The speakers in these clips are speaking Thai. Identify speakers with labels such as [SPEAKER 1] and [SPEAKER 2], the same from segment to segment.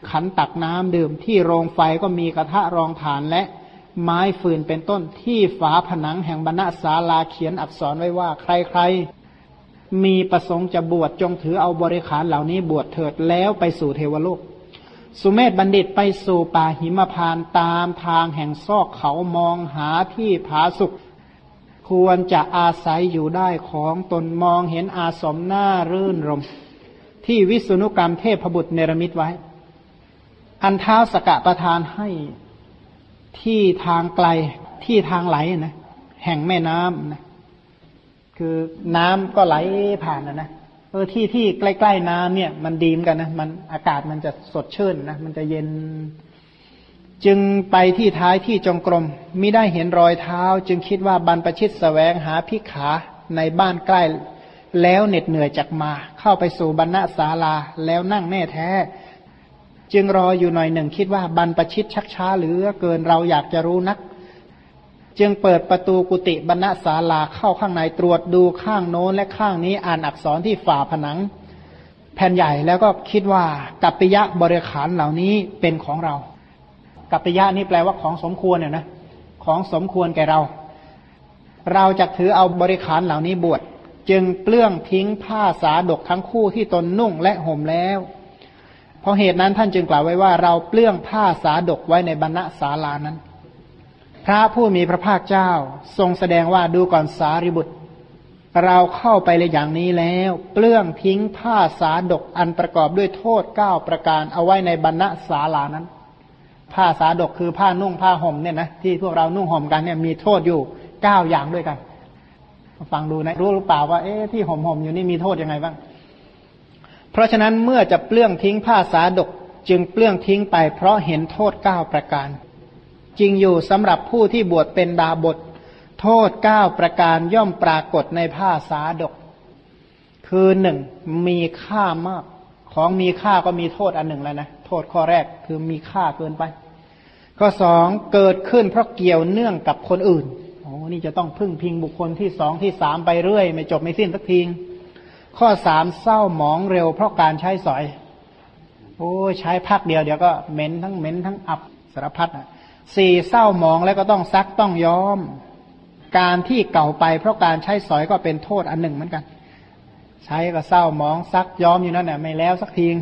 [SPEAKER 1] ขันตักน้ำดื่มที่โรงไฟก็มีกระทะรองฐานและไม้ฟืนเป็นต้นที่ฝาผนังแห่งบรรณศาลาเขียนอักษรไว้ว่าใครๆมีประสงค์จะบวชจงถือเอาบริขารเหล่านี้บวชเถิดแล้วไปสู่เทวโลกสุเมธบัณฑิตไปสู่ป่าหิมพานต์ตามทางแห่งซอกเขามองหาที่ผาสุกควรจะอาศัยอยู่ได้ของตนมองเห็นอาสมน่ารื่นรมที่วิษณุกรรมเทพบุตรเนรมิตไว้อันท้าวสกะประทานให้ที่ทางไกลที่ทางไหลนะแห่งแม่น้ำนะคือน้ำก็ไหลผ่านนะที่ใกล้ๆน้ำเนี่ยมันดีมกันนะมันอากาศมันจะสดชื่นนะมันจะเย็นจึงไปที่ท้ายที่จงกรมมิได้เห็นรอยเท้าจึงคิดว่าบรรพชิตแสวงหาภิกขาในบ้านใกล้แล้วเหน็ดเหนื่อยจากมาเข้าไปสู่บรรณศาลาแล้วนั่งแน่แท้จึงรออยู่หน่อยหนึ่งคิดว่าบรรพชิตชักช้าเหลือเกินเราอยากจะรู้นักจึงเปิดประตูกุฏิบรรณศาลาเข้าข้างในตรวจดูข้างโน้นและข้างนี้อ่านอักษรที่ฝาผนังแผ่นใหญ่แล้วก็คิดว่ากัปปิยะบริขารเหล่านี้เป็นของเรากัปปิยะนี่แปลว่าของสมควรเนี่ยนะของสมควรแก่เราจะถือเอาบริขารเหล่านี้บวชจึงเปลื้องทิ้งผ้าสาดกทั้งคู่ที่ตนนุ่งและห่มแล้วเพราะเหตุนั้นท่านจึงกล่าวไว้ว่าเราเปลื้องผ้าสาดกไว้ในบรรณศาลานั้นพระผู้มีพระภาคเจ้าทรงแสดงว่าดูก่อนสารีบุตรเราเข้าไปเลยอย่างนี้แล้วเปลื้องทิ้งผ้าสาดกอันประกอบด้วยโทษ9ประการเอาไว้ในบรรณศาลานั้นผ้าสาดกคือผ้านุ่งผ้าห่มเนี่ยนะที่พวกเรานุ่งห่มกันเนี่ยมีโทษอยู่9อย่างด้วยกันฟังดูนะรู้หรือเปล่าว่าที่ห่มอยู่นี่มีโทษยังไงบ้างเพราะฉะนั้นเมื่อจะเปลื้องทิ้งผ้าสาดกจึงเปลื้องทิ้งไปเพราะเห็นโทษ9ประการจริงอยู่สำหรับผู้ที่บวชเป็นดาบสโทษ9ประการย่อมปรากฏในผ้าสาดกคือ1มีค่ามากของมีค่าก็มีโทษอันหนึ่งแล้วนะโทษข้อแรกคือมีค่าเกินไปข้อ2เกิดขึ้นเพราะเกี่ยวเนื่องกับคนอื่นนี่จะต้องพึ่งพิงบุคคลที่2ที่3ไปเรื่อยไม่จบไม่สิ้นสักทีข้อ3เศร้าหมองเร็วเพราะการใช้สอยใช้พักเดียวเดี๋ยวก็เหม็นทั้งอับสารพัด4เศร้าหมองแล้วก็ต้องซักต้องย้อมการที่เก่าไปเพราะการใช้สอยก็เป็นโทษอันหนึ่งเหมือนกันใช้ก็เศร้าหมองซักย้อมอยู่นั่นแหละไม่แล้วสักที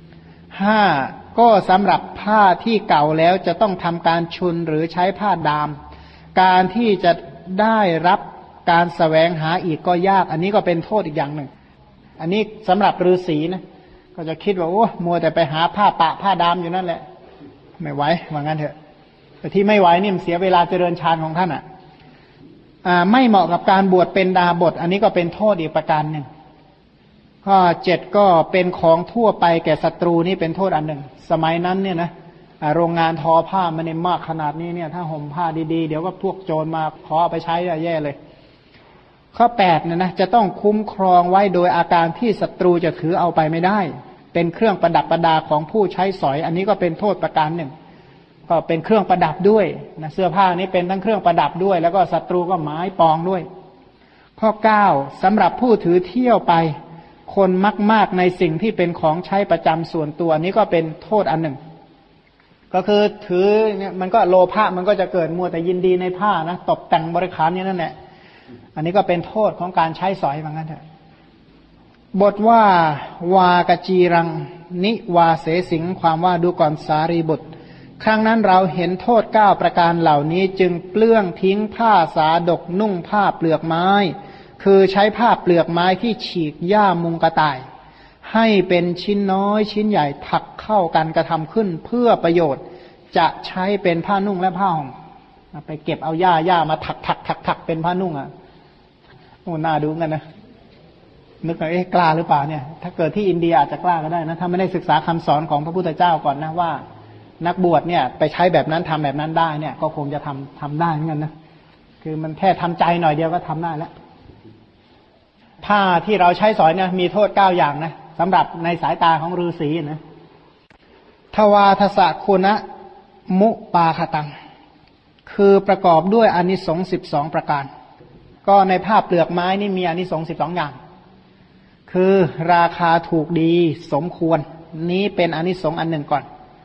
[SPEAKER 1] 5ก็สำหรับผ้าที่เก่าแล้วจะต้องทำการชุนหรือใช้ผ้าดามการที่จะได้รับการแสวงหาอีกก็ยากอันนี้ก็เป็นโทษอีกอย่างหนึ่งอันนี้สำหรับฤาษีนะก็จะคิดว่ามัวแต่ไปหาผ้าปะผ้าดามอยู่นั่นแหละไม่ไหวว่างั้นเถอะแต่ที่ไม่ไหวนี่มันเสียเวลาเจริญฌานของท่านไม่เหมาะกับการบวชเป็นดาบสอันนี้ก็เป็นโทษอีกประการหนึ่งข้อ7ก็เป็นของทั่วไปแก่ศัตรูนี่เป็นโทษอันหนึ่งสมัยนั้นเนี่ยนะโรงงานทอผ้ามันเนี่ยมากขนาดนี้เนี่ยถ้าห่มผ้าดีๆเดี๋ยวก็พวกโจรมาขอเอาไปใช้แย่เลยข้อ8เนี่ยนะจะต้องคุ้มครองไว้โดยอาการที่ศัตรูจะถือเอาไปไม่ได้เป็นเครื่องประดับประดาของผู้ใช้สอยอันนี้ก็เป็นโทษประการหนึ่งก็เป็นเครื่องประดับด้วยนะเสื้อผ้านี้เป็นทั้งเครื่องประดับด้วยแล้วก็ศัตรูก็หมายปองด้วยข้อ9สำหรับผู้ถือเที่ยวไปคนมากๆในสิ่งที่เป็นของใช้ประจำส่วนตัวนี้ก็เป็นโทษอันหนึ่งก็คือถือเนี่ยมันก็โลภะมันก็จะเกิดมัวแต่ยินดีในผ้านะตกแต่งบริขารนี่นั่นแหละอันนี้ก็เป็นโทษของการใช้สอยเหมือนกันเถอะบทว่าวากจีรังนิวาเสสิงความว่าดูก่อนสารีบุตรครั้งนั้นเราเห็นโทษ9ประการเหล่านี้จึงเปลื้องทิ้งผ้าสาดกนุ่งผ้าเปลือกไม้คือใช้ผ้าเปลือกไม้ที่ฉีกหญ้ามุงกระต่ายให้เป็นชิ้นน้อยชิ้นใหญ่ถักเข้ากันกระทำขึ้นเพื่อประโยชน์จะใช้เป็นผ้านุ่งและผ้าห่มไปเก็บเอาหญ้ามาถักเป็นผ้านุ่งน่าดูกันนะนึกว่ากล้าหรือเปล่าเนี่ยถ้าเกิดที่อินเดียอาจจะกล้าก็ได้นะถ้าไม่ได้ศึกษาคำสอนของพระพุทธเจ้าก่อนนะว่านักบวชเนี่ยไปใช้แบบนั้นทำแบบนั้นได้เนี่ยก็คงจะทำได้เหมือนกันนะคือมันแค่ทำใจหน่อยเดียวก็ทำได้แล้วผ้าที่เราใช้สอยเนี่ยมีโทษ9อย่างนะสำหรับในสายตาของฤาษีนะทวาทสะคุณะมุปาคตังคือประกอบด้วยอานิสงส์12ประการก็ในผ้าเปลือกไม้นี่มีอานิสงส์12อย่างคือราคาถูกดีสมควรนี้เป็นอานิสงส์อันหนึ่งก่อน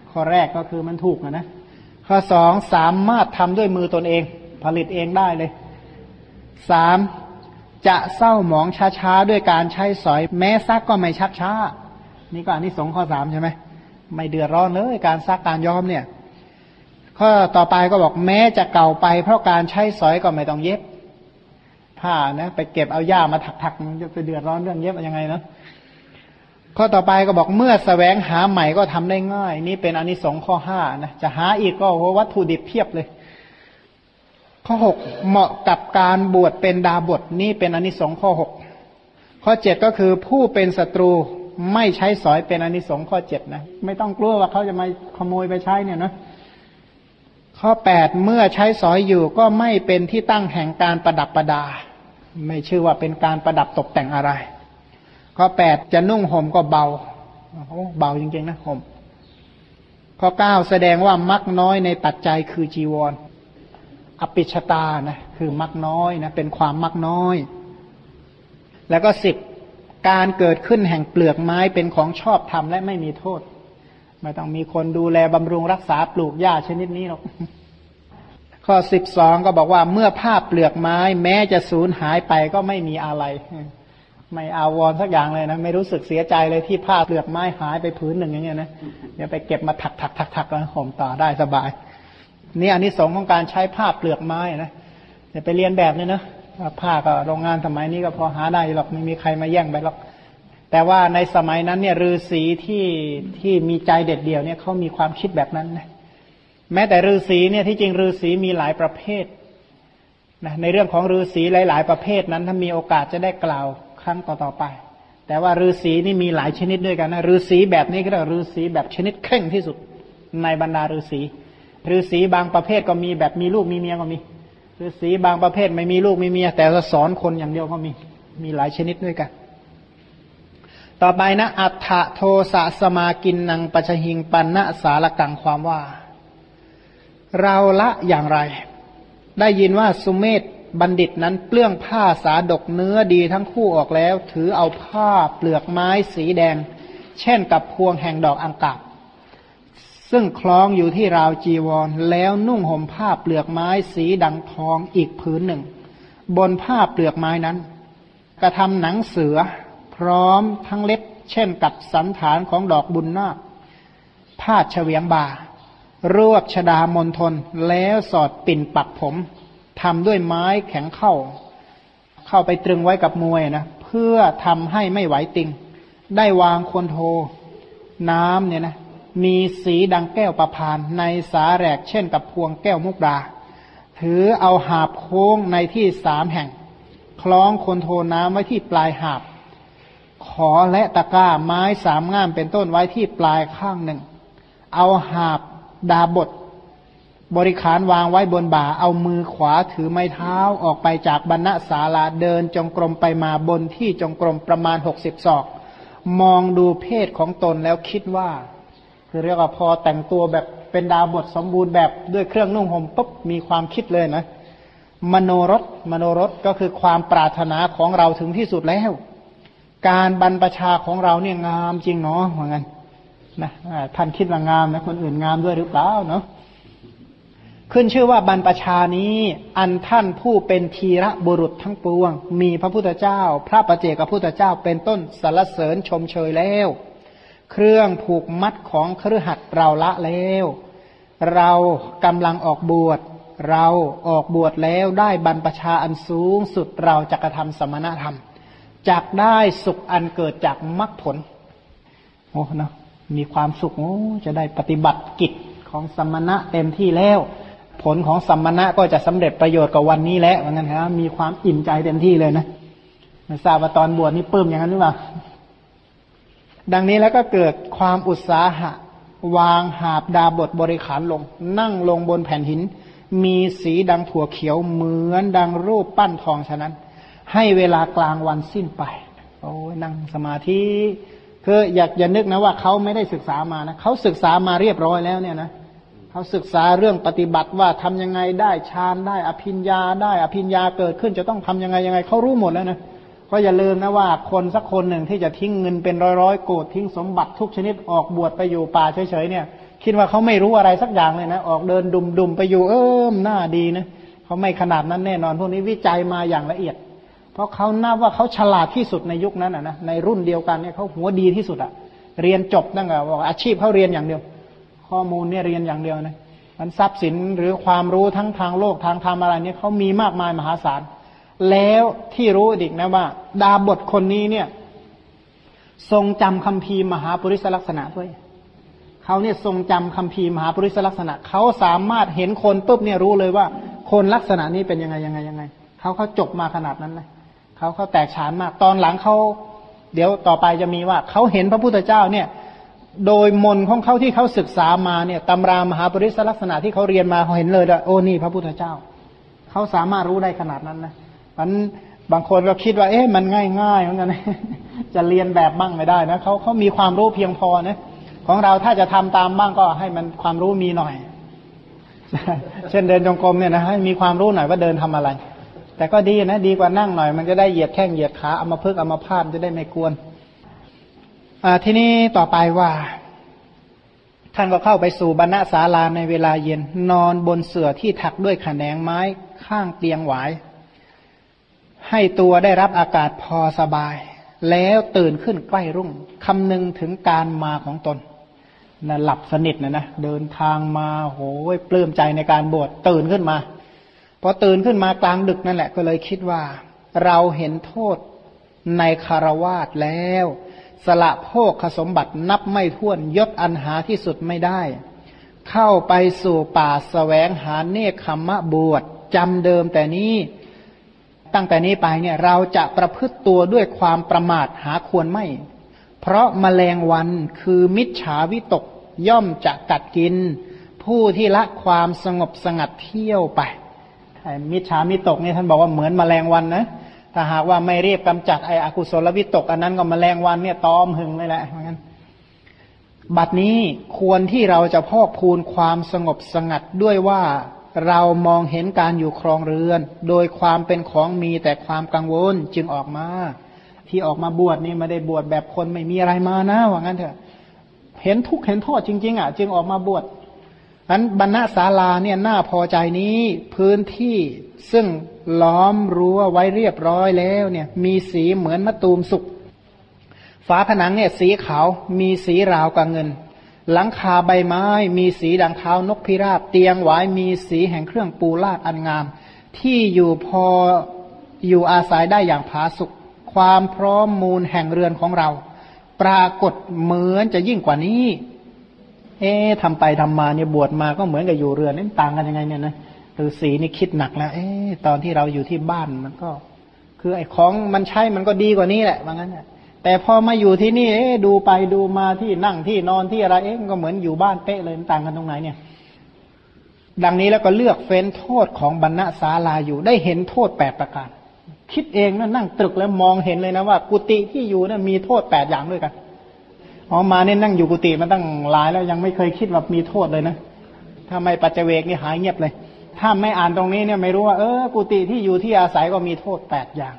[SPEAKER 1] ข้อแรกก็คือมันถูกนะข้อสองสามารถทำด้วยมือตนเองผลิตเองได้เลยสามจะเศร้าหมองช้าๆด้วยการใช้สอยแม้ซักก็ไม่ชักช้านี่ก็อานิสงส์ข้อสามใช่ไหมไม่เดือดร้อนเลยการซักการย้อมเนี่ยข้อต่อไปก็บอกแม้จะเก่าไปเพราะการใช้สอยก็ไม่ต้องเย็บผ้านะไปเก็บเอาหญ้ามาถักๆมันจะไปเดือดร้อนเรื่องเย็บยังไงนะข้อต่อไปก็บอกเมื่อแสวงหาใหม่ก็ทำได้ง่ายนี่เป็นอานิสงส์ข้อห้านะจะหาอีกก็วัตถุดิบเพียบเลยข้อหกเหมาะกับการบวชเป็นดาบทนี่เป็นอานิสงส์ข้อหกข้อเจ็ดก็คือผู้เป็นศัตรูไม่ใช้สอยเป็นอานิสงส์ข้อเจ็ดนะไม่ต้องกลัวว่าเขาจะมาขโมยไปใช้เนี่ยนะข้อแปดเมื่อใช้สอยอยู่ก็ไม่เป็นที่ตั้งแห่งการประดับประดาไม่ชื่อว่าเป็นการประดับตกแต่งอะไรข้อแปดจะนุ่งห่มก็เบาเบาจริงๆนะห่มข้อเก้าแสดงว่ามักน้อยในปัจจัยคือจีวรอปิชตานะคือมักน้อยนะเป็นความมักน้อยแล้วก็สิบการเกิดขึ้นแห่งเปลือกไม้เป็นของชอบธรรมและไม่มีโทษไม่ต้องมีคนดูแลบำรุงรักษาปลูกหญ้าชนิดนี้หรอกข้อ12ก็บอกว่าเมื่อผ้าเปลือกไม้แม้จะสูญหายไปก็ไม่มีอะไรไม่อาวรณ์สักอย่างเลยนะไม่รู้สึกเสียใจเลยที่ผ้าเปลือกไม้หายไปผืนหนึ่งอย่างเงี้ยนะเดี๋ยวไปเก็บมาถักแล้วห่มต่อได้สบายนี่อานิสงส์ของการใช้ผ้าเปลือกไม้นะอย่าไปเรียนแบบเนี่ยนะผ้าก็โรงงานสมัยนี้ก็พอหาได้หรอกไม่มีใครมาแย่งไปหรอกแต่ว่าในสมัยนั้นเนี่ยฤาษีที่มีใจเด็ดเดี่ยวเนี่ยเขามีความคิดแบบนั้นนะแม้แต่ฤาษีเนี่ยที่จริงฤาษีมีหลายประเภทนะในเรื่องของฤาษีหลายๆประเภทนั้นถ้ามีโอกาสจะได้กล่าวครั้งต่อๆไปแต่ว่าฤาษีนี่มีหลายชนิดด้วยกันนะฤาษีแบบนี้ก็เรียกฤาษีแบบชนิดเคร่งที่สุดในบรรดาฤาษีบางประเภทก็มีแบบมีลูกมีเมียก็มีฤาษีบางประเภทไม่มีลูกมีเมียแต่สอนคนอย่างเดียวก็มีหลายชนิดด้วยกันต่อไปนะอัฏฐโทสะสมากินนังปัจหิงปันนะสารกังความว่าเราละอย่างไรได้ยินว่าสุเมธบัณฑิตนั้นเปลื้องผ้าสาดกเนื้อดีทั้งคู่ออกแล้วถือเอาผ้าเปลือกไม้สีแดงเช่นกับพวงแห่งดอกอังกาบซึ่งคล้องอยู่ที่ราวจีวรแล้วนุ่งห่มผ้าเปลือกไม้สีดังทองอีกผืนหนึ่งบนผ้าเปลือกไม้นั้นกระทำหนังเสือพร้อมทั้งเล็บเช่นกับสันฐานของดอกบุญนาคพาดเฉวียงบ่ารวบชดามณฑลแล้วสอดปิ่นปักผมทำด้วยไม้แข็งเข้าไปตรึงไว้กับมวยนะเพื่อทำให้ไม่ไหวติงได้วางคนโทน้ำเนี่ยนะมีสีดังแก้วประพานในสาแหรกเช่นกับพวงแก้วมุกดาถือเอาหาบโค้งในที่3 แห่งคล้องคนโทน้ำไว้ที่ปลายหาบขอและตะกร้าไม้3 ง่ามเป็นต้นไว้ที่ปลายข้างหนึ่งเอาหาบดาบทบริขารวางไว้บนบ่าเอามือขวาถือไม้เท้าออกไปจากบรรณศาลาเดินจงกรมไปมาบนที่จงกรมประมาณ60 ศอกมองดูเพศของตนแล้วคิดว่าคือเรียกว่าพอแต่งตัวแบบเป็นดาบทสมบูรณ์แบบด้วยเครื่องนุ่งห่มปุ๊บมีความคิดเลยนะมโนรสก็คือความปรารถนาของเราถึงที่สุดแล้วการบรรพชาของเราเนี่ยงามจริงเนาะเหมือนกันนะท่านคิดว่างามนะคนอื่นงามด้วยหรือเปล่าเนาะขึ้นชื่อว่าบรรพชานี้อันท่านผู้เป็นทีระบุรุษทั้งปวงมีพระพุทธเจ้าพระปัจเจกพุทธเจ้าเป็นต้นสรรเสริญชมเชยแล้วเครื่องผูกมัดของคฤหัสถ์เราละแล้วเรากำลังออกบวชเราออกบวชแล้วได้บรรพชาอันสูงสุดเราจะกระทำสมณธรรมจักได้สุขอันเกิดจากมรรคผลโอ้เนาะมีความสุขโอ้จะได้ปฏิบัติกิจของสมณะเต็มที่แล้วผลของสมณะก็จะสำเร็จประโยชน์กับวันนี้แล้วว่างั้นนะมีความอิ่มใจเต็มที่เลยนะไม่ทราบว่าตอนบวชนี่ปลื้มอย่างนั้นหรือเปล่าดังนี้แล้วก็เกิดความอุตสาหะวางหาบดาบทบริขารลงนั่งลงบนแผ่นหินมีสีดังถั่วเขียวเหมือนดังรูปปั้นทองฉะนั้นให้เวลากลางวันสิ้นไปโอ้ยนั่งสมาธิคืออย่านึกนะว่าเขาไม่ได้ศึกษามานะเขาศึกษามาเรียบร้อยแล้วเนี่ยนะเขาศึกษาเรื่องปฏิบัติว่าทำยังไงได้ฌานได้อภิญญาได้อภิญญาเกิดขึ้นจะต้องทำยังไงเขารู้หมดแล้วนะก็อย่าลืมนะว่าคนสักคนหนึ่งที่จะทิ้งเงินเป็นร้อยโกฏทิ้งสมบัติทุกชนิดออกบวชไปอยู่ป่าเฉยๆเนี่ยคิดว่าเขาไม่รู้อะไรสักอย่างเลยนะออกเดินดุมๆไปอยู่หน้าดีนะเขาไม่ขนาดนั้นแน่นอนพวกนี้วิจัยมาอย่างละเอียดเพราะเขานับว่าเขาฉลาดที่สุดในยุคนั้นนะในรุ่นเดียวกันเนี่ยเขาหัวดีที่สุดเรียนจบตั้งแต่บอกอาชีพเขาเรียนอย่างเดียวข้อมูลเนี่ยเรียนอย่างเดียวนะมันทรัพย์สินหรือความรู้ทั้งทางโลกทางธรรมอะไรเนี่ยเขามีมากมายมหาศาลแล้วที่รู้อีกนะว่าดาบทคนนี้เนี่ยทรงจำคัมภีร์มหาปริศลักษณะด้วยเขาเนี่ยทรงจำคัมภีร์มหาปริศลักษณะเขาสามารถเห็นคนปุ๊บเนี่ยรู้เลยว่าคนลักษณะนี้เป็นยังไงเขาจบมาขนาดนั้นนะเขาแตกฉานมากตอนหลังเขาเดี๋ยวต่อไปจะมีว่าเขาเห็นพระพุทธเจ้าเนี่ยโดยมนของเขาที่เขาศึกษามาเนี่ยตำรามหาปริศลักษณะที่เขาเรียนมาเขาเห็นเลยว่าโอ้นี่พระพุทธเจ้าเขาสามารถรู้ได้ขนาดนั้นนะมันบางคนก็คิดว่ามันง่ายๆเหมือนกันจะเรียนแบบบ้างไม่ได้นะเขามีความรู้เพียงพอนะของเราถ้าจะทำตามบ้างก็ให้มันความรู้มีหน่อย เช่นเดินจงกรมเนี่ยนะให้มีความรู้หน่อยว่าเดินทำอะไรแต่ก็ดีนะดีกว่านั่งหน่อยมันจะได้เหยียดแข้งเหยียดขาเอามาพึกเอามาพาดจะได้ไม่กวนทีนี้ต่อไปว่าท่านก็เข้าไปสู่บรรณศาลาในเวลาเย็นนอนบนเสื่อที่ถักด้วยแขนงไม้ข้างเตียงหวายให้ตัวได้รับอากาศพอสบายแล้วตื่นขึ้นใกล้รุ่งคำนึงถึงการมาของตนนะหลับสนิทนะเดินทางมาโหยปลื้มใจในการบวชตื่นขึ้นมาพอตื่นขึ้นมากลางดึกนั่นแหละก็เลยคิดว่าเราเห็นโทษในคารวาสแล้วสละโภคสมบัตินับไม่ถ้วนยศอันหาที่สุดไม่ได้เข้าไปสู่ป่าแสวงหาเนคขมะบวชจำเดิมแต่นี้ตั้งแต่นี้ไปเนี่ยเราจะประพฤติตัวด้วยความประมาทหาควรไม่เพราะแมลงวันคือมิจฉาวิตกย่อมจะกัดกินผู้ที่ละความสงบสงัดเที่ยวไปมิจฉาวิตกนี่ท่านบอกว่าเหมือนแมลงวันนะถ้าหากว่าไม่เรียบกำจัดไอ้อกุศลวิตกอันนั้นก็แมลงวันเนี่ยตอมหึงเลยแหละเหมือนกันบัดนี้ควรที่เราจะพอกพูนความสงบสงัดด้วยว่าเรามองเห็นการอยู่ครองเรือนโดยความเป็นของมีแต่ความกังวลจึงออกมาที่ออกมาบวชนี่ไม่ได้บวชแบบคนไม่มีอะไรมานะว่างั้นเถอะเห็นทุกข์เห็นโทษจริงๆจึงออกมาบวชนั้นบรรณศาลาเนี่ยน่าพอใจนี้พื้นที่ซึ่งล้อมรั้วไว้เรียบร้อยแล้วเนี่ยมีสีเหมือนมะตูมสุกฝาผนังเนี่ยสีขาวมีสีราวกับเงินหลังคาใบไม้มีสีดังเท้านกพิราบเตียงหวายมีสีแห่งเครื่องปูลาดอันงามที่อยู่พออยู่อาศัยได้อย่างผาสุกความพร้อมมูลแห่งเรือนของเราปรากฏเหมือนจะยิ่งกว่านี้ทำไปทำมาเนี่ยบวชมาก็เหมือนกับอยู่เรือนนี่ต่างกันยังไงเนี่ยนะฤาษีนี่คิดหนักแล้วตอนที่เราอยู่ที่บ้านมันก็คือไอ้ของมันใช้มันก็ดีกว่านี้แหละว่างั้นแต่พอมาอยู่ที่นี่ดูไปดูมาที่นั่งที่นอนที่อะไรก็เหมือนอยู่บ้านเป๊ะเลยต่างกันตรงไหนเนี่ยดังนี้แล้วก็เลือกเฟ้นโทษของบรรณศาลาอยู่ได้เห็นโทษ8ประการคิดเองนั่งตรึกแล้วมองเห็นเลยนะว่ากุฏิที่อยู่เนี่ยมีโทษ8อย่างด้วยกันมาเนี่ยนั่งอยู่กุฏิมาตั้งหลายแล้วยังไม่เคยคิดว่ามีโทษเลยนะถ้าไม่ปัจเจเวกนี่หายเงียบเลยถ้าไม่อ่านตรงนี้เนี่ยไม่รู้ว่ากุฏิที่อยู่ที่อาศัยก็มีโทษ8อย่าง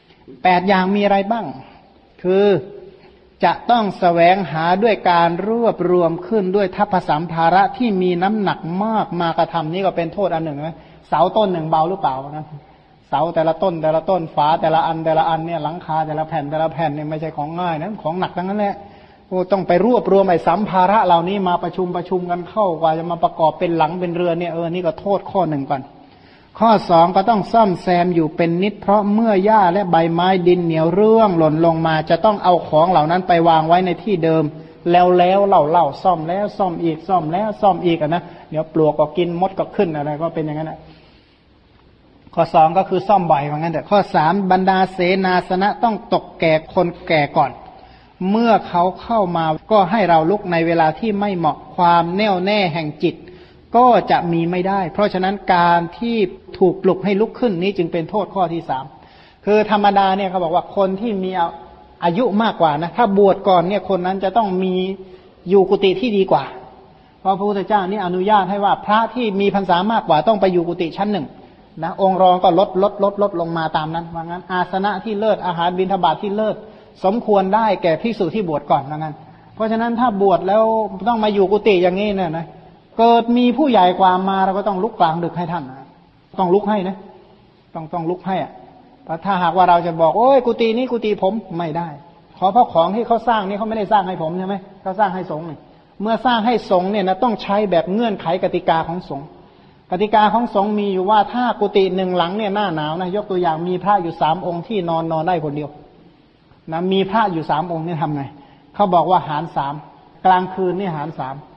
[SPEAKER 1] 8อย่างมีอะไรบ้างคือจะต้องแสวงหาด้วยการรวบรวมขึ้นด้วยทัพพสัมภาระที่มีน้ำหนักมากมากระทำนี่ก็เป็นโทษอันหนึ่งนะเสาต้นหนึ่งเบาหรือเปล่านะเสาแต่ละต้นฝาแต่ละอันเนี่ยหลังคาแต่ละแผ่นเนี่ยไม่ใช่ของง่ายนะของหนักทั้งนั้นแหละต้องไปรวบรวมไอ้สัมภาระเหล่านี้มาประชุมกันเข้ากว่าจะมาประกอบเป็นหลังเป็นเรือนเนี่ยนี่ก็โทษข้อหนึ่งก่อนข้อ2ก็ต้องซ่อมแซมอยู่เป็นนิดเพราะเมื่อหญ้าและใบไม้ดินเหนียวเรื่องหล่นลงมาจะต้องเอาของเหล่านั้นไปวางไว้ในที่เดิมแล้วเล่าซ่อมแล้วซ่อมอีกซ่อมแล้วซ่อมอีกนะเดี๋ยวปลวกก็กินมดก็ขึ้นอะไรก็เป็นอย่างนั้นนะข้อ2ก็คือซ่อมบ่อยว่างั้นแต่ข้อ3บรรดาเสนาสนะต้องตกแก่คนแก่ก่อนเมื่อเขาเข้ามาก็ให้เราลุกในเวลาที่ไม่เหมาะความแน่วแน่แห่งจิตก็จะมีไม่ได้เพราะฉะนั้นการที่ถูกปลุกให้ลุกขึ้นนี้จึงเป็นโทษข้อที่3คือธรรมดาเนี่ยเขาบอกว่าคนที่มีอายุมากกว่านะถ้าบวชก่อนเนี่ยคนนั้นจะต้องมีอยู่กุฏิที่ดีกว่าเพราะพระพุทธเจ้านี่อนุญาตให้ว่าพระที่มีพรรษามากกว่าต้องไปอยู่กุฏิชั้น1นะองค์รองก็ลดลงมาตามนั้นว่างั้นอาสนะที่เลิศอาหารบิณฑบาตที่เลิศสมควรได้แก่ภิกษุที่บวชก่อนว่างั้นเพราะฉะนั้นถ้าบวชแล้วต้องมาอยู่กุฏิอย่างนี้เนี่ยนะเกิดมีผู้ใหญ่กว่ามาเราก็ต้องลุกกลางดึกให้ท่านนะต้องลุกให้นะต้องลุกให้อ่ะถ้าหากว่าเราจะบอกโอ้ยกุฏินี้กุฏิผมไม่ได้เพราะของที่เขาสร้างนี่เขาไม่ได้สร้างให้ผมใช่ไหมเขาสร้างให้สงฆ์นี่เมื่อสร้างให้สงฆ์เนี่ยนะต้องใช้แบบเงื่อนไขกติกาของสงฆ์กติกาของสงฆ์มีอยู่ว่าถ้ากุฏิหนึ่งหลังเนี่ยหน้าหนาวนะยกตัวอย่างมีพระอยู่3 องค์ที่นอนได้คนเดียวนะมีพระอยู่3 องค์นี่ทำไงเขาบอกว่าหาร3กลางคืนนี่หาร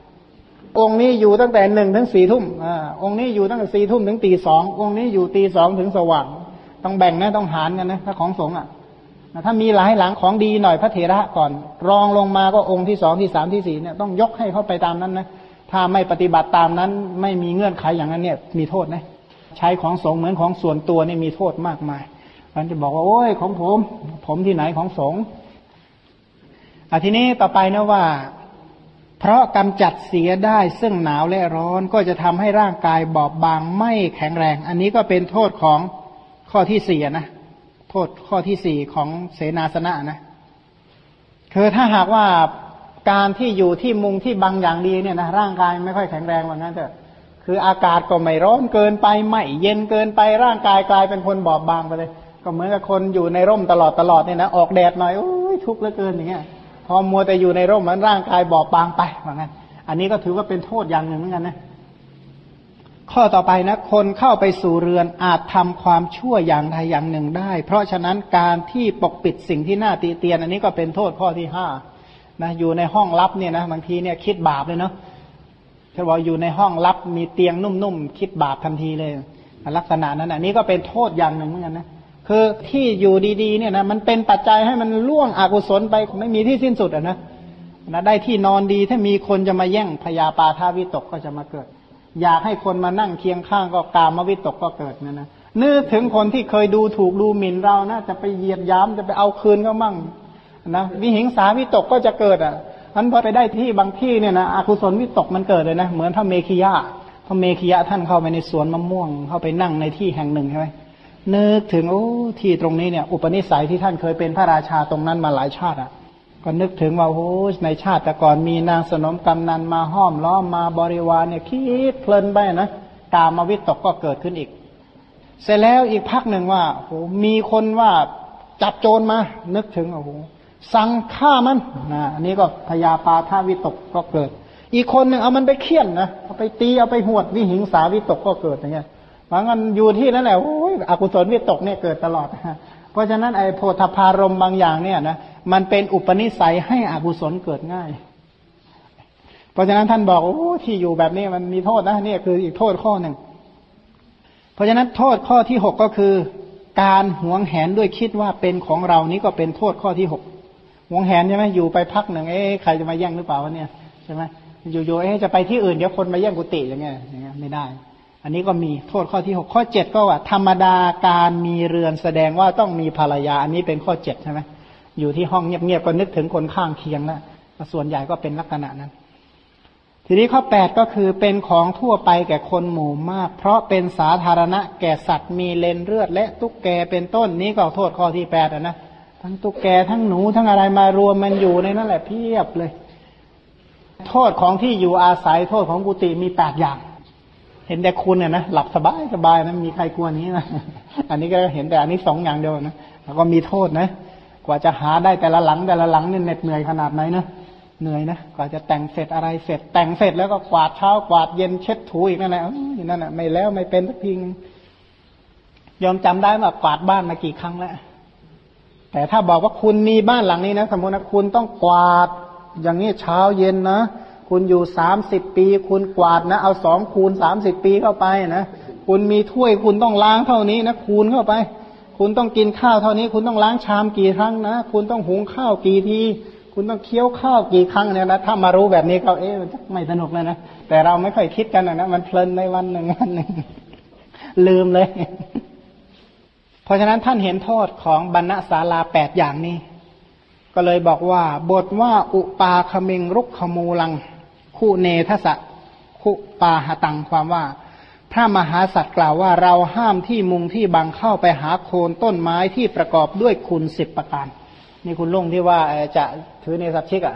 [SPEAKER 1] 3องค์นี้อยู่ตั้งแต่1 ถึง 4 ทุ่มองค์นี้อยู่ตั้งแต่4 ทุ่มถึงตี 2องค์นี้อยู่ตี 2ถึงสว่างต้องแบ่งนะต้องหารกันนะถ้าของสงฆ์อ่ะถ้ามีหลายหลังของดีหน่อยพระเถระก่อนรองลงมาก็องค์ที่2ที่3ที่4เนี่ยต้องยกให้เขาไปตามนั้นนะถ้าไม่ปฏิบัติตามนั้นไม่มีเงื่อนไขอย่างนั้นเนี่ยมีโทษนะใช้ของสงฆ์เหมือนของส่วนตัวนี่มีโทษมากมายมันจะบอกว่าโอ้ยของผมที่ไหนของสงฆ์ทีนี้ต่อไปนะว่าเพราะกำจัดเสียได้ซึ่งหนาวและร้อนก็จะทำให้ร่างกายบอบบางไม่แข็งแรงอันนี้ก็เป็นโทษของข้อที่4นะโทษข้อที่4ของเสนาสนะนะคือถ้าหากว่าการที่อยู่ที่มุงที่บังอย่างดีเนี่ยนะร่างกายไม่ค่อยแข็งแรงว่างั้นเถอะคืออากาศก็ไม่ร้อนเกินไปไม่เย็นเกินไปร่างกายกลายเป็นคนบอบบางไปเลยก็เหมือนกับคนอยู่ในร่มตลอดเนี่ยนะออกแดดหน่อยโอ้ยทุกข์เหลือเกินอย่างเงี้ยพอมัวแต่อยู่ในร่มมันร่างกายบอบบางไปว่างั้นอันนี้ก็ถือว่าเป็นโทษอย่างหนึ่งเหมือนกันนะข้อต่อไปนะคนเข้าไปสู่เรือนอาจทำความชั่วอย่างใดอย่างหนึ่งได้เพราะฉะนั้นการที่ปกปิดสิ่งที่น่าตีเตียนอันนี้ก็เป็นโทษข้อที่5นะอยู่ในห้องลับเนี่ยนะบางทีเนี่ยคิดบาปเลยเนาะถ้าบอกอยู่ในห้องลับมีเตียงนุ่มๆคิดบาปทันทีเลยลักษณะนั้นอันนี้ก็เป็นโทษอย่างหนึ่งเหมือนกันนะคือที่อยู่ดีๆเนี่ยนะมันเป็นปัจจัยให้มันล่วงอกุศลไปไม่มีที่สิ้นสุดอ่ะนะได้ที่นอนดีถ้ามีคนจะมาแย่งพยาปาทาวิตกก็จะมาเกิดอยากให้คนมานั่งเคียงข้างก็กามวิตกก็เกิดนะนึกถึงคนที่เคยดูถูกดูหมิ่นเรานะจะไปเหยียดย้ำจะไปเอาคืนก็มั่งนะวิหิงสาวิตกก็จะเกิดอันพอไปได้ที่บางที่เนี่ยนะอกุศลวิตกมันเกิดเลยนะเหมือนพระเมขียะท่านเข้าไปในสวนมะม่วงเข้าไปนั่งในที่แห่งหนึ่งใช่ไหมนึกถึงโอ้ที่ตรงนี้เนี่ยอุปนิสัยที่ท่านเคยเป็นพระราชาตรงนั้นมาหลายชาติก็นึกถึงว่าโอ้ในชาติแต่ก่อนมีนางสนมกำนันมาห้อมล้อมมาบริวารเนี่ยคิดเพลินไปนะกามวิตกก็เกิดขึ้นอีกเสร็จแล้วอีกพักหนึ่งว่าโอ้มีคนว่าจับโจรมานึกถึงโอ้โหสั่งฆ่ามันนะอันนี้ก็พยาปาทาวิตกก็เกิดอีกคนหนึ่งเอามันไปเคี่ยนนะเอาไปตีเอาไปหวดวิหิงสาวิตกก็เกิดอย่างเงี้ยบางอันอยู่ที่นั่นแหละโอ้ยอกุศลวิตกเนี่ยเกิดตลอดเพราะฉะนั้นไอ้โพธพารมณ์บางอย่างเนี่ยนะมันเป็นอุปนิสัยให้อกุศลเกิดง่ายเพราะฉะนั้นท่านบอกโอ้ที่อยู่แบบนี้มันมีโทษนะนี่คืออีกโทษข้อหนึ่งเพราะฉะนั้นโทษข้อที่6ก็คือการหวงแหนด้วยคิดว่าเป็นของเรานี้ก็เป็นโทษข้อที่6หวงแหนใช่ไหมอยู่ไปพักหนึ่งใครจะมาแย่งหรือเปล่าวะเนี่ยใช่ไหมอยู่จะไปที่อื่นเดี๋ยวคนมาแย่งกุฏิอย่างเงี้ยไม่ได้อันนี้ก็มีโทษข้อที่6ข้อ7ก็ว่าธรรมดาการมีเรือนแสดงว่าต้องมีภรรยาอันนี้เป็นข้อ7ใช่ไหมอยู่ที่ห้องเงียบๆก็นึกถึงคนข้างเคียงแล้วส่วนใหญ่ก็เป็นลักษณะนั้นทีนี้ข้อ8ก็คือเป็นของทั่วไปแก่คนหมู่มากเพราะเป็นสาธารณะแก่สัตว์มีเลนเลือดและตุ๊กแกเป็นต้นนี้ก็โทษข้อที่8นะทั้งตุ๊กแกทั้งหนูทั้งอะไรมารวมมันอยู่ในนั่นแหละเพียบเลยโทษของที่อยู่อาศัยโทษของกุฏิมี8อย่างเห็นแต่คุณเนี่ยนะหลับสบายนะมีใครกลัวนี้นะอันนี้ก็เห็นแต่อันนี้2อย่างเดียวนะแล้วก็มีโทษนะกว่าจะหาได้แต่ละหลังนี่เหน็ดเหนื่อยขนาดไหนนะเหนื่อยนะกว่าจะแต่งเสร็จอะไรเสร็จแต่งเสร็จแล้วก็กวาดเช้ากวาดเย็นเช็ดถูอีกนั่นแหละนั่นแหละไม่แล้วไม่เป็นสักทียอมจำได้ว่ากวาดบ้านมากี่ครั้งแล้วแต่ถ้าบอกว่าคุณมีบ้านหลังนี้นะสมมตินะคุณต้องกวาดอย่างนี้เช้าเย็นนะคุณอยู่30 ปีคุณกวาดนะเอา2 คูณ 30 ปีเข้าไปนะคุณมีถ้วยคุณต้องล้างเท่านี้นะคูณเข้าไปคุณต้องกินข้าวเท่านี้คุณต้องล้างชามกี่ครั้งนะคุณต้องหุงข้าวกี่ทีคุณต้องเคี้ยวข้าวกี่ครั้งเนี่ยนะถ้ามารู้แบบนี้ก็มันไม่สนุกเลยนะแต่เราไม่ค่อยคิดกันนะมันเพลินในวันหนึ่งลืมเลยเพราะฉะนั้นท่านเห็นโทษของบรรณศาลา8อย่างนี้ก็เลยบอกว่าบทว่าอุปาคมิงรุกขมูลังคุเนทสะคุปาหตังความว่าพระมหาสัตว์กล่าวว่าเราห้ามที่มุงที่บังเข้าไปหาโคนต้นไม้ที่ประกอบด้วยคุณ10 ประการนี่คุณลุงที่ว่าจะถือเนสัตชิก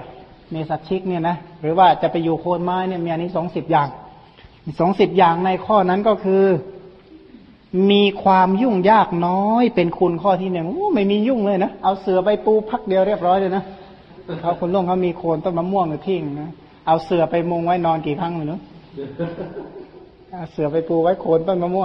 [SPEAKER 1] เนสัชชิกเนี่ยนะหรือว่าจะไปอยู่โคนไม้เนี่ยมีอานิสงส์10 อย่าง20อย่างในข้อนั้นก็คือมีความยุ่งยากน้อยเป็นคุณข้อที่1โอ้ไม่มียุ่งเลยนะเอาเสื่อไปปูพักเดียวเรียบร้อยเลยนะเขาคนล่วงเขามีโคนต้นมะม่วงหรือทิ้งนะเอาเสื่อไปมุงไว้นอนกี่ครั้งเลยเนาะเอาเสื่อไปปูไว้โคนต้นมะม่วง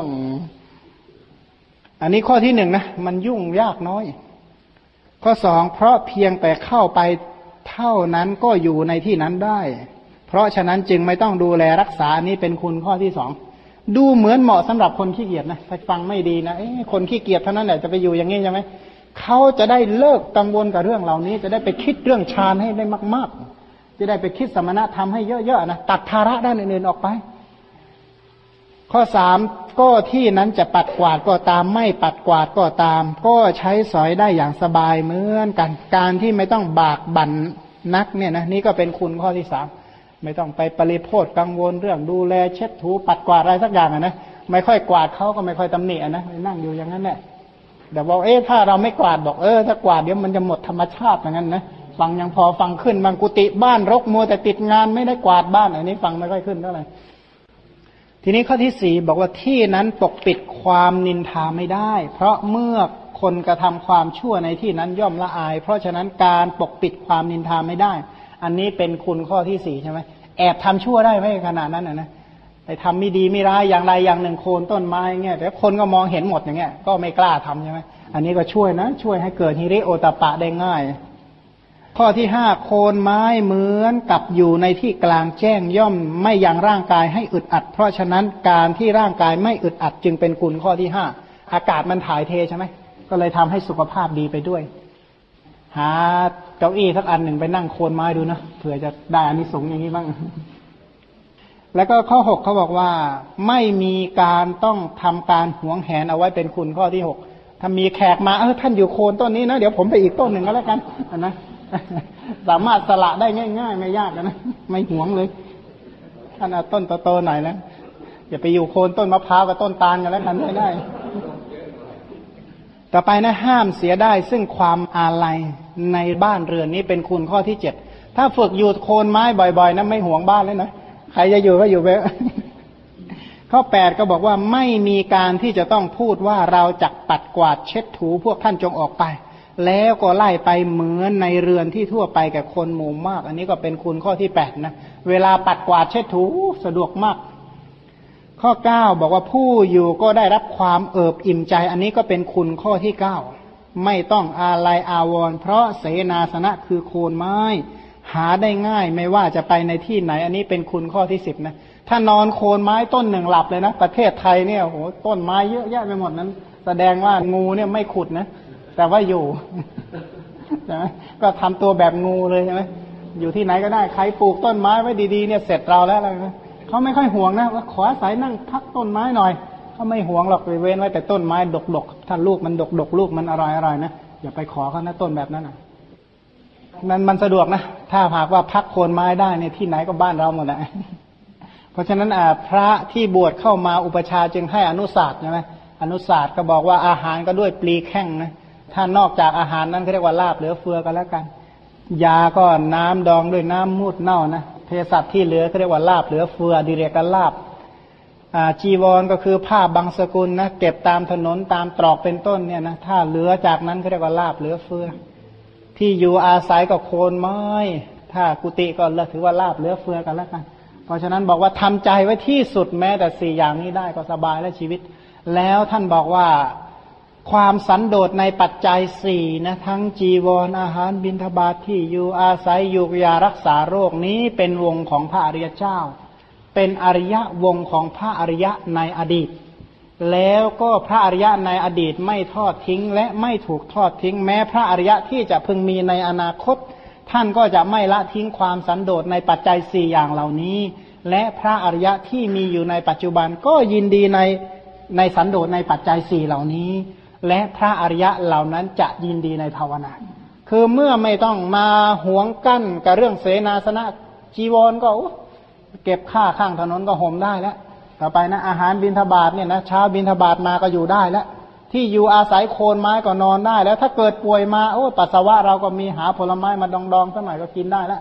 [SPEAKER 1] อันนี้ข้อที่1นะมันยุ่งยากน้อยข้อ2เพราะเพียงแต่เข้าไปเท่านั้นก็อยู่ในที่นั้นได้เพราะฉะนั้นจึงไม่ต้องดูแลรักษานี้เป็นคุณข้อที่2ดูเหมือนเหมาะสำหรับคนขี้เกียจนะถ้าฟังไม่ดีนะคนขี้เกียจเท่านั้นแหละจะไปอยู่อย่างนี้ใช่ไหมเขาจะได้เลิกกังวลกับเรื่องเหล่านี้จะได้ไปคิดเรื่องฌานให้ได้มากๆจะได้ไปคิดสมณธรรมให้เยอะๆนะตัดภาระด้านอื่นๆออกไปข้อ3ก็ที่นั้นจะปัดกวาดก็ตามไม่ปัดกวาดก็ตามก็ใช้สอยได้อย่างสบายเหมือนกันการที่ไม่ต้องบากบั่นนักเนี่ยนะนี่ก็เป็นคุณข้อที่3ไม่ต้องไปปริโภทกังวลเรื่องดูแลเช็ดถูปัดกวาดอะไรสักอย่างนะไม่ค่อยกวาดเขาก็ไม่ค่อยตำหนินะนั่งอยู่อย่างนั้นแหละแต่บอกถ้าเราไม่กวาดบอกถ้ากวาดเดี๋ยวมันจะหมดธรรมชาติอย่างนั้นนะฟังยังพอฟังขึ้นบางกุฏิบ้านรกมัวแต่ติดงานไม่ได้กวาดบ้านอันนี้ฟังไม่ค่อยขึ้นเท่าไหร่ทีนี้ข้อที่4บอกว่าที่นั้นปกปิดความนินทาไม่ได้เพราะเมื่อคนกระทำความชั่วในที่นั้นย่อมละอายเพราะฉะนั้นการปกปิดความนินทาไม่ได้อันนี้เป็นคุณข้อที่4ใช่ไหมแอบทำชั่วได้ไหมขนาดนั้นนะไปทำไม่ดีไม่ร้ายอย่างใดอย่างหนึ่งโคนต้นไม้เงี้ยแต่คนก็มองเห็นหมดอย่างเงี้ยก็ไม่กล้าทำใช่ไหมอันนี้ก็ช่วยนะช่วยให้เกิดฮิริโอตปะได้ง่ายข้อที่5โคนไม้เหมือนกับอยู่ในที่กลางแจ้งย่อมไม่ยังร่างกายให้อึดอัดเพราะฉะนั้นการที่ร่างกายไม่อึดอัดจึงเป็นคุณข้อที่5อากาศมันถ่ายเทใช่ไหมก็เลยทำให้สุขภาพดีไปด้วยหาเก้าอี้สักอันหนึ่งไปนั่งโคนไม้ดูนะเผื่อจะได้อานิสงส์อย่างนี้บ้างแล้วก็ข้อ6เขาบอกว่าไม่มีการต้องทำการหวงแหนเอาไว้เป็นคุณข้อที่6ถ้ามีแขกมาท่านอยู่โคนต้นนี้นะเดี๋ยวผมไปอีกต้นหนึ่งก็แล้วกันนะสามารถสละได้ง่ายๆไม่ยากนะไม่หวงเลยท่านเอาต้นโตๆหน่อยนะอย่าไปอยู่โคนต้นมะพร้าวกับต้นตาลกันแล้วกันไม่ได้ต่อไปนะห้ามเสียได้ซึ่งความอาลัยในบ้านเรือนนี้เป็นคุณข้อที่7ถ้าฝึกอยู่โคนไม้บ่อยๆนะไม่หวงบ้านเลยนะใครจะอยู่ก็อยู่ไปข้อ8ก็บอกว่าไม่มีการที่จะต้องพูดว่าเราจักปัดกวาดเช็ดถูพวกท่านจงออกไปแล้วก็ไล่ไปเหมือนในเรือนที่ทั่วไปแก่คนหมู่มากอันนี้ก็เป็นคุณข้อที่8นะเวลาปัดกวาดเช็ดถูสะดวกมากข้อ9บอกว่าผู้อยู่ก็ได้รับความเอิบอิ่มใจอันนี้ก็เป็นคุณข้อที่9ไม่ต้องอาลัยอาวรณ์เพราะเสนาสนะคือโคนไม้หาได้ง่ายไม่ว่าจะไปในที่ไหนอันนี้เป็นคุณข้อที่10นะถ้านอนโคนไม้ต้นหนึ่งหลับเลยนะประเทศไทยเนี่ยโหต้นไม้เยอะแยะไปหมดนั้นแสดงว่างูเนี่ยไม่ขุดนะแต่ว่าอยู่ใช่ไหมก็ทำตัวแบบงูเลยใช่ไหมอยู่ที่ไหนก็ได้ใครปลูกต้นไม้ไว้ดีๆเนี่ยเสร็จเราแล้วอะไรนะเขาไม่ค่อยห่วงนะว่าขออาศัยนั่งพักต้นไม้หน่อยเขาไม่ห่วงหรอกไปเว้นไว้แต่ต้นไม้ดกๆถ้าลูกมันดกๆลูกมันอร่อยๆนะอย่าไปขอเขานะต้นแบบนั้นนะมันสะดวกนะถ้าหากว่าพักโคนไม้ได้เนี่ยที่ไหนก็บ้านเราหมดแหละเพราะฉะนั้นพระที่บวชเข้ามาอุปชาจึงให้อนุสาสใช่ไหมอนุสาสก็บอกว่าอาหารก็ด้วยปลีแข้งนะถ้านอกจากอาหารนั้นเขาเรียกว่าลาบเหลือเฟือกันแล้วกันยาก็น้ำดองด้วยน้ำมูดเน่านะเภสัชที่เหลือเขาเรียกว่าลาบเหลือเฟือดิเรกลาบจีวรก็คือผ้าบางสกุลนะเก็บตามถนนตามตรอกเป็นต้นเนี่ยนะถ้าเหลือจากนั้นเขาเรียกว่าลาบเหลือเฟือที่อยู่อาศัยก็โคนไม้ถ้ากุฏิก็ถือว่าลาบเหลือเฟือกันแล้วกันเพราะฉะนั้นบอกว่าทำใจไว้ที่สุดแม้แต่4อย่างนี้ได้ก็สบายแล้วชีวิตแล้วท่านบอกว่าความสันโดษในปัจจัย4นะทั้งจีวรอาหารบิณฑบาตที่อยู่อาศัยอยู่ยารักษาโรคนี้เป็นวงของพระอริยเจ้าเป็นอริยวงของพระอริยะในอดีตแล้วก็พระอริยะในอดีตไม่ทอดทิ้งและไม่ถูกทอดทิ้งแม้พระอริยะที่จะพึงมีในอนาคตท่านก็จะไม่ละทิ้งความสันโดษในปัจจัย4อย่างเหล่านี้และพระอริยะที่มีอยู่ในปัจจุบันก็ยินดีในสันโดษในปัจจัย4เหล่านี้และพระอริยะเหล่านั้นจะยินดีในภาวนาคือเมื่อไม่ต้องมาหวงกั้นกับเรื่องเสนาสนะจีวรก็เก็บค่าข้างถนนก็ห่มได้แล้วต่อไปนะอาหารบิณฑบาตเนี่ยนะเช้าบิณฑบาตมาก็อยู่ได้แล้วที่อยู่อาศัยโคนไม้ก็นอนได้แล้วถ้าเกิดป่วยมาปัสสาวะเราก็มีหาผลไม้มาดองๆสักหน่อยก็กินได้แล้ว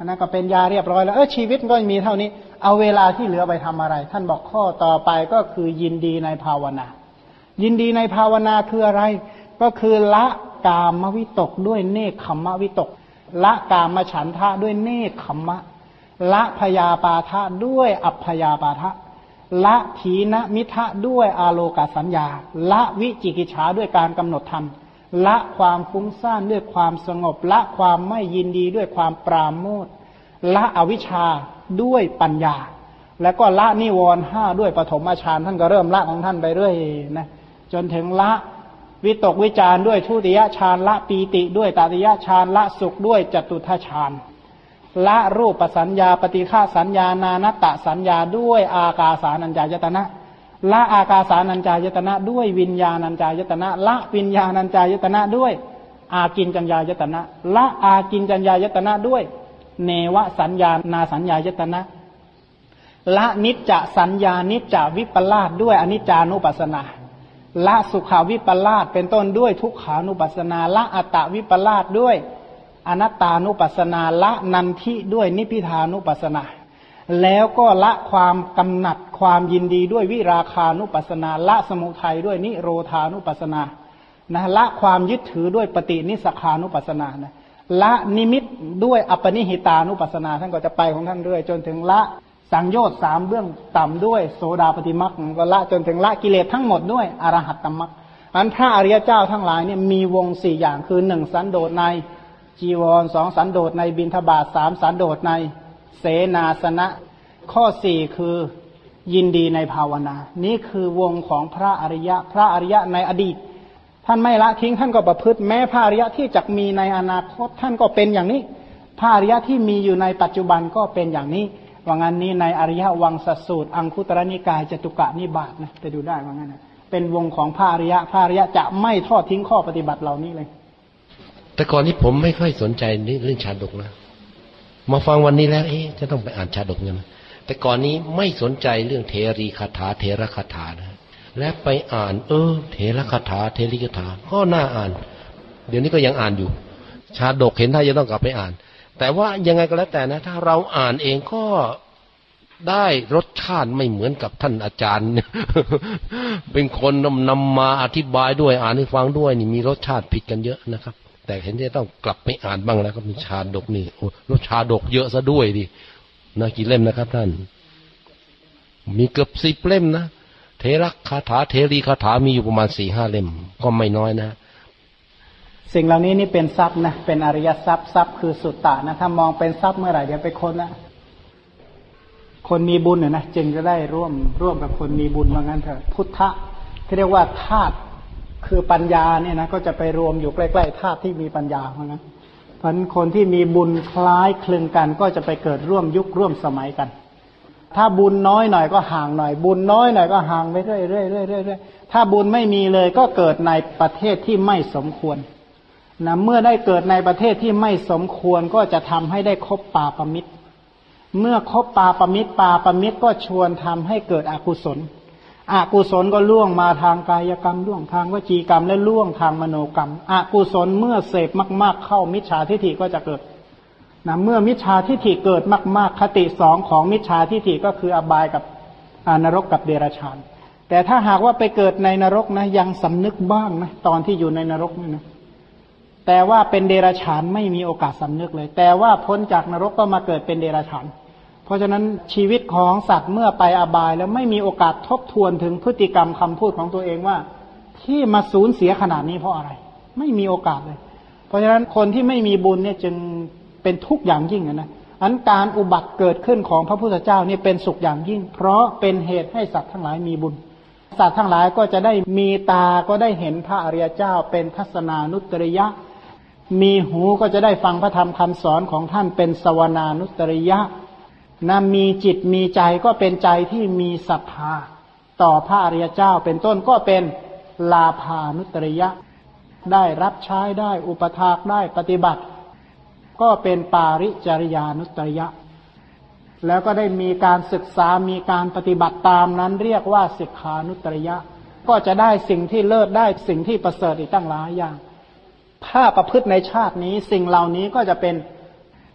[SPEAKER 1] อันนั้นก็เป็นยาเรียบร้อยแล้วชีวิตก็มีเท่านี้เอาเวลาที่เหลือไปทำอะไรท่านบอกข้อต่อไปก็คือยินดีในภาวนายินดีในภาวนาคืออะไรก็คือละกามวิตกด้วยเนกขัมมวิตกละกามฉันทะด้วยเนกขัมมะละพยาปาทะด้วยอัพพยาปาทะละถีนมิทะด้วยอาโลกสัญญาละวิจิกิจฉาด้วยการกำหนดธรรมละความฟุ้งซ่านด้วยความสงบละความไม่ยินดีด้วยความปราโมทย์ละอวิชชาด้วยปัญญาแล้วก็ละนิวรณ์5ด้วยปฐมฌานท่านก็เริ่มละของท่านไปเรื่อยนะจนถึงละวิตกวิจารด้วยทุติยฌานละปีติด้วยตติยฌานละสุขด้วยจตุทัชฌานละรูปสัญญาปฏิฆาสัญญานานัตตสัญญาด้วยอากาสานัญจายตนะละอากาสานัญจายตนะด้วยวิญญาณัญจายตนะละวิญญาณัญจายตนะด้วยอากินจัญญายตนะละอากินจัญญายตนะด้วยเนวสัญญานาสัญญายตนะละนิจจสัญญานิจจวิปลาสด้วยอนิจจานุปัสสนาละสุขาวิปลาสเป็นต้นด้วยทุกขานุปัสสนาละอัตตวิปลาสด้วยอนัตตานุปัสสนาละนันทิด้วยนิพพิทานุปัสสนาแล้วก็ละความกำหนัดความยินดีด้วยวิราคานุปัสสนาละสมุทัยด้วยนิโรธานุปัสสนานะละความยึดถือด้วยปฏินิสสขานุปัสสนานะละนิมิตด้วยอัปปนิหิตานุปัสสนาท่านก็จะไปของท่านเรื่อยจนถึงละสังโยชน์3เบื้องต่ำด้วยโสดาปฏิมรรคก็ละจนถึงละกิเลสทั้งหมดด้วยอรหัตตมรรคอันพระอริยเจ้าทั้งหลายเนี่ยมีวง4อย่างคือ1สันโดษในจีวร2สันโดษในบิณฑบาต3สันโดษในเสนาสนะข้อ4คือยินดีในภาวนานี่คือวงของพระอริยะในอดีตท่านไม่ละทิ้งท่านก็ประพฤติแม้พระอริยะที่จะมีในอนาคตท่านก็เป็นอย่างนี้พระอริยะที่มีอยู่ในปัจจุบันก็เป็นอย่างนี้ว่างั้นนี้ในอริยวังสสูตรอังคุตรนิกายจตุกะนิบาตนะไปดูได้ว่างั้นนะเป็นวงของพระอริยะจะไม่ทอดทิ้งข้อปฏิบัติเหล่านี้เลย
[SPEAKER 2] แต่ก่อนนี้ผมไม่ค่อยสนใจเรื่องชาดกนะมาฟังวันนี้แล้วจะต้องไปอ่านชาดกเนี่ยนะแต่ก่อนนี้ไม่สนใจเรื่องเทรีคาถาเทระคาถานะและไปอ่านเทระคาถาเทรีคาถาก็น่าอ่านเดี๋ยวนี้ก็ยังอ่านอยู่ชาดกเห็นถ้าจะต้องกลับไปอ่านแต่ว่ายังไงก็แล้วแต่นะถ้าเราอ่านเองก็ได้รสชาติไม่เหมือนกับท่านอาจารย์ เป็นคนนำมาอธิบายด้วยอ่านให้ฟังด้วยนี่มีรสชาติผิดกันเยอะนะครับแต่เห็นจะต้องกลับไปอ่านบ้างแล้วก็มีชาดกนี่รสชาดกเยอะซะด้วยดินะกี่เล่มนะครับท่านมีเกือบ10เล่มนะเทระคาถาเทรีคาถามีอยู่ประมาณ 4-5 เล่มก็ไม่น้อยนะ
[SPEAKER 1] สิ่งเหล่านี้นี่เป็นทรัพย์นะเป็นอริยทรัพย์คือสุตตะนะถ้ามองเป็นทรัพย์เมื่อไหร่เดี๋ยวไปคนนะคนมีบุญเนี่ยนะจึงจะได้ร่วมกับคนมีบุญว่างั้นเถอะพุทธะที่เรียกว่าธาตุคือปัญญาเนี่ยนะก็จะไปรวมอยู่ใกล้ๆธาตุที่มีปัญญาว่างั้นเพราะคนที่มีบุญคล้ายคลึงกันก็จะไปเกิดร่วมยุคร่วมสมัยกันถ้าบุญน้อยหน่อยก็ห่างหน่อยบุญน้อยหน่อยก็ห่างไปเรื่อยๆถ้าบุญไม่มีเลยก็เกิดในประเทศที่ไม่สมควรนะเมื่อได้เกิดในประเทศที่ไม่สมควรก็จะทำให้ได้คบปาปมิตรเมื่อคบปาปมิตรก็ชวนทำให้เกิดอกุศลก็ล่วงมาทางกายกรรมล่วงทางวจีกรรมและล่วงทางมโนกรรมอกุศลเมื่อเสพมากๆเข้ามิจฉาทิฏฐิก็จะเกิดนะเมื่อมิจฉาทิฏฐิเกิดมากๆคติ2ของมิจฉาทิฏฐิก็คืออบายกับนรกกับเดรัจฉานแต่ถ้าหากว่าไปเกิดในนรกนะยังสำนึกบ้างนะตอนที่อยู่ในนรกนี่นะแต่ว่าเป็นเดรัจฉานไม่มีโอกาสสำนึกเลยแต่ว่าพ้นจากนรกก็มาเกิดเป็นเดรัจฉานเพราะฉะนั้นชีวิตของสัตว์เมื่อไปอบายแล้วไม่มีโอกาสทบทวนถึงพฤติกรรมคำพูดของตัวเองว่าที่มาสูญเสียขนาดนี้เพราะอะไรไม่มีโอกาสเลยเพราะฉะนั้นคนที่ไม่มีบุญเนี่ยจึงเป็นทุกข์อย่างยิ่งนะอันการอุบัติเกิดขึ้นของพระพุทธเจ้านี่เป็นสุขอย่างยิ่งเพราะเป็นเหตุให้สัตว์ทั้งหลายมีบุญสัตว์ทั้งหลายก็จะได้มีตาก็ได้เห็นพระอริยเจ้าเป็นทัศนานุตริยะมีหูก็จะได้ฟังพระธรรมคำสอนของท่านเป็นสวนานุตริยะนะมีจิตมีใจก็เป็นใจที่มีศรัทธาต่อพระอริยเจ้าเป็นต้นก็เป็นลาภานุตริยะได้รับใช้ได้อุปถากได้ปฏิบัติก็เป็นปาริจริยานุตริยะแล้วก็ได้มีการศึกษามีการปฏิบัติตามนั้นเรียกว่าสิกขานุตริยะก็จะได้สิ่งที่เลิศได้สิ่งที่ประเสริฐอีกตั้งหลายอย่างถ้าประพฤติในชาตินี้สิ่งเหล่านี้ก็จะเป็น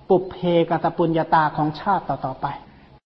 [SPEAKER 1] ปุเพกตปุญญาตาของชาติต่อๆไป